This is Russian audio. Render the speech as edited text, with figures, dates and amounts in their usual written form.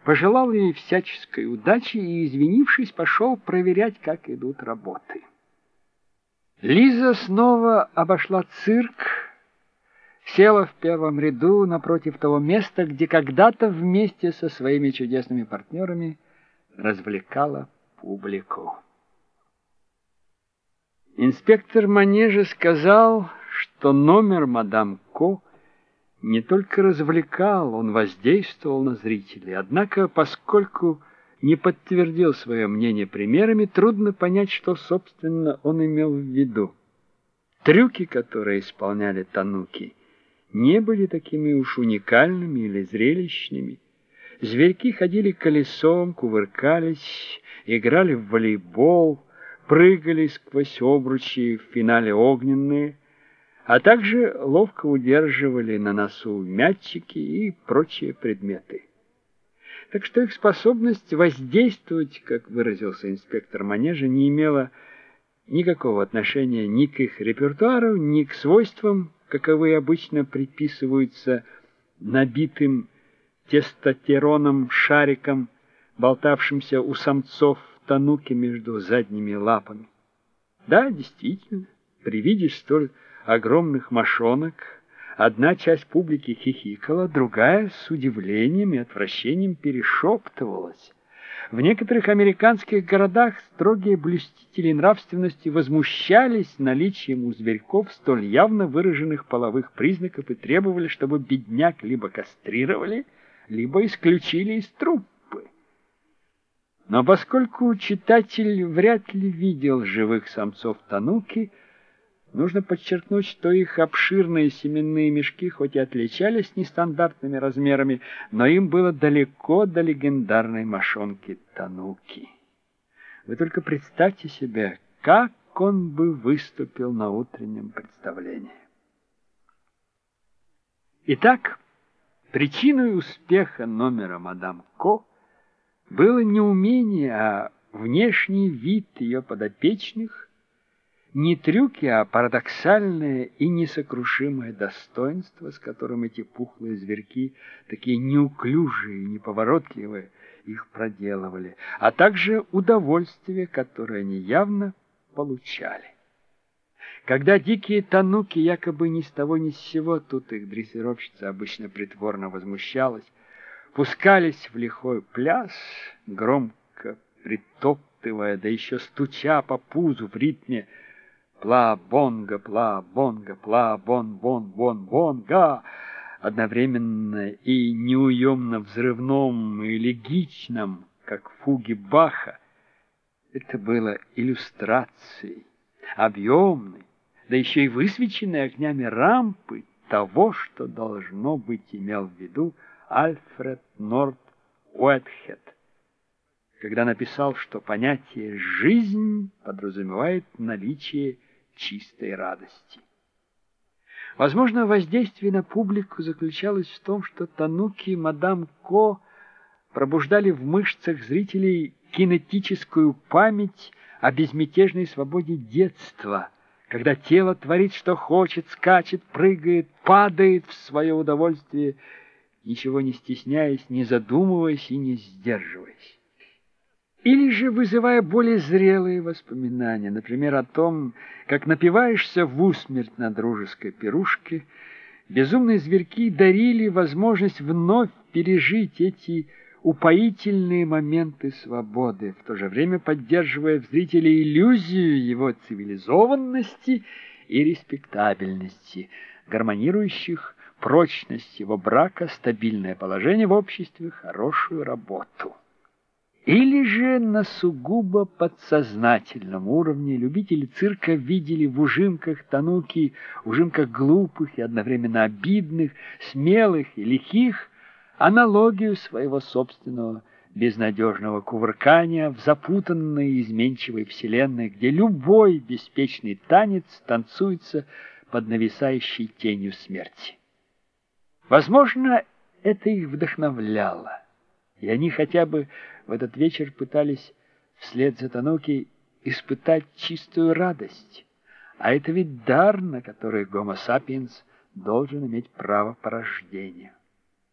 пожелал ей всяческой удачи и, извинившись, пошел проверять, как идут работы. Лиза снова обошла цирк, села в первом ряду напротив того места, где когда-то вместе со своими чудесными партнерами развлекала публику. Инспектор манежа сказал, что номер мадам Ко не только развлекал, он воздействовал на зрителей. Однако, поскольку не подтвердил свое мнение примерами, трудно понять, что, собственно, он имел в виду. Трюки, которые исполняли тануки, не были такими уж уникальными или зрелищными. Зверьки ходили колесом, кувыркались, играли в волейбол, прыгали сквозь обручи, в финале огненные, а также ловко удерживали на носу мячики и прочие предметы. Так что их способность воздействовать, как выразился инспектор манежа, не имела никакого отношения ни к их репертуару, ни к свойствам, каковые обычно приписываются набитым тестостероном шарикам, болтавшимся у самцов тануки между задними лапами. Да, действительно, при виде столь огромных мошонок одна часть публики хихикала, другая с удивлением и отвращением перешептывалась. В некоторых американских городах строгие блюстители нравственности возмущались наличием у зверьков столь явно выраженных половых признаков и требовали, чтобы бедняк либо кастрировали, либо исключили из труппы. Но поскольку читатель вряд ли видел живых самцов тануки, нужно подчеркнуть, что их обширные семенные мешки хоть и отличались нестандартными размерами, но им было далеко до легендарной мошонки тануки. Вы только представьте себе, как он бы выступил на утреннем представлении. Итак, причиной успеха номера мадам Ко было не умение, а внешний вид ее подопечных, не трюки, а парадоксальное и несокрушимое достоинство, с которым эти пухлые зверьки, такие неуклюжие и неповоротливые, их проделывали, а также удовольствие, которое они явно получали. Когда дикие тануки якобы ни с того ни с сего, тут их дрессировщица обычно притворно возмущалась, пускались в лихой пляс, громко притоптывая, да еще стуча по пузу в ритме пла-бонга, пла-бонга, пла-бон-бон-бон-бонга, одновременно и неуемно взрывном и элегичном, как фуги Баха. Это было иллюстрацией, объемной, да еще и высвеченной огнями рампы того, что должно быть имел в виду Альфред Норт Уайтхед, когда написал, что понятие «жизнь» подразумевает наличие чистой радости. Возможно, воздействие на публику заключалось в том, что тануки мадам Ко пробуждали в мышцах зрителей кинетическую память о безмятежной свободе детства, когда тело творит, что хочет, скачет, прыгает, падает в свое удовольствие, ничего не стесняясь, не задумываясь и не сдерживаясь. Или же вызывая более зрелые воспоминания, например, о том, как напиваешься в усмерть на дружеской пирушке, безумные зверьки дарили возможность вновь пережить эти упоительные моменты свободы, в то же время поддерживая в зрителе иллюзию его цивилизованности и респектабельности, гармонирующих прочность его брака, стабильное положение в обществе, хорошую работу. Или же на сугубо подсознательном уровне любители цирка видели в ужимках тануки, ужимках глупых и одновременно обидных, смелых и лихих, аналогию своего собственного безнадежного кувыркания в запутанной и изменчивой вселенной, где любой беспечный танец танцуется под нависающей тенью смерти. Возможно, это их вдохновляло, и они хотя бы в этот вечер пытались вслед за тануки испытать чистую радость, а это ведь дар, на который гомо сапиенс должен иметь право по рождению.